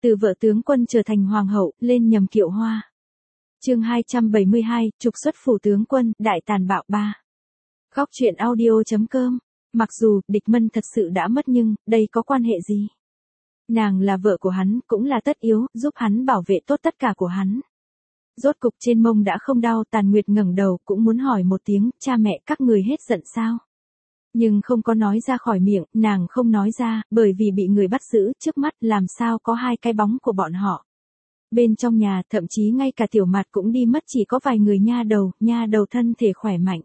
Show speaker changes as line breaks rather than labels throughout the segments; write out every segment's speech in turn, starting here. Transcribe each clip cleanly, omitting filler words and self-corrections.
Từ vợ tướng quân trở thành hoàng hậu, lên nhầm kiệu hoa. Chương 272, trục xuất phủ tướng quân, đại tàn bạo 3. Góc truyện audio.com. Mặc dù Địch Mân thật sự đã mất nhưng đây có quan hệ gì? Nàng là vợ của hắn, cũng là tất yếu, giúp hắn bảo vệ tốt tất cả của hắn. Rốt cục trên mông đã không đau, Tàn Nguyệt ngẩng đầu cũng muốn hỏi một tiếng, cha mẹ các người hết giận sao? Nhưng không có nói ra khỏi miệng, nàng không nói ra, bởi vì bị người bắt giữ, trước mắt làm sao có hai cái bóng của bọn họ. Bên trong nhà, thậm chí ngay cả Tiểu Mạt cũng đi mất, chỉ có vài người nha đầu thân thể khỏe mạnh.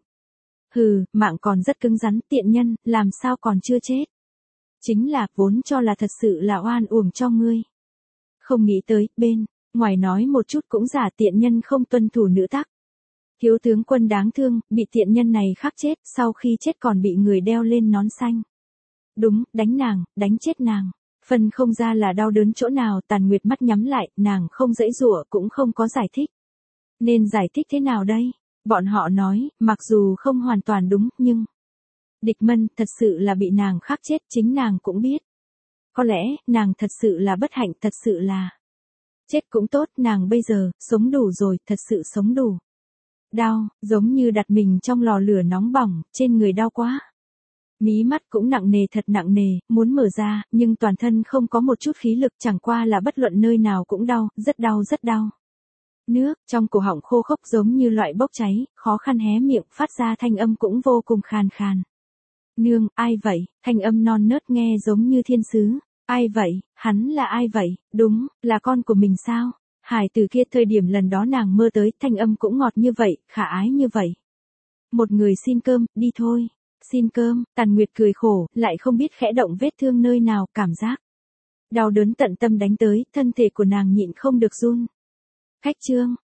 Hừ, mạng còn rất cứng rắn, tiện nhân, làm sao còn chưa chết. Chính là, vốn cho là thật sự là oan uổng cho ngươi. Không nghĩ tới, bên ngoài nói một chút cũng giả, tiện nhân không tuân thủ nữ tắc. Thiếu tướng quân đáng thương, bị tiện nhân này khắc chết, sau khi chết còn bị người đeo lên nón xanh. Đúng, đánh nàng, đánh chết nàng. Phân không ra là đau đớn chỗ nào, Tàn Nguyệt mắt nhắm lại, nàng không giãy giụa cũng không có giải thích. Nên giải thích thế nào đây? Bọn họ nói, mặc dù không hoàn toàn đúng, nhưng Địch Mân thật sự là bị nàng khắc chết, chính nàng cũng biết. Có lẽ, nàng thật sự là bất hạnh, thật sự là chết cũng tốt, nàng bây giờ, sống đủ rồi, thật sự sống đủ. Đau, giống như đặt mình trong lò lửa nóng bỏng, trên người đau quá. Mí mắt cũng nặng nề, thật nặng nề, muốn mở ra, nhưng toàn thân không có một chút khí lực, chẳng qua là bất luận nơi nào cũng đau, rất đau rất đau. Nước, trong cổ họng khô khốc giống như loại bốc cháy, khó khăn hé miệng, phát ra thanh âm cũng vô cùng khàn khàn. Nương, ai vậy? Thanh âm non nớt nghe giống như thiên sứ. Ai vậy? Hắn là ai vậy? Đúng, là con của mình sao? Hải từ kia thời điểm lần đó nàng mơ tới, thanh âm cũng ngọt như vậy, khả ái như vậy. Một người xin cơm, đi thôi. Xin cơm, Tàn Nguyệt cười khổ, lại không biết khẽ động vết thương nơi nào, cảm giác đau đớn tận tâm đánh tới, thân thể của nàng nhịn không được run. Khách trương,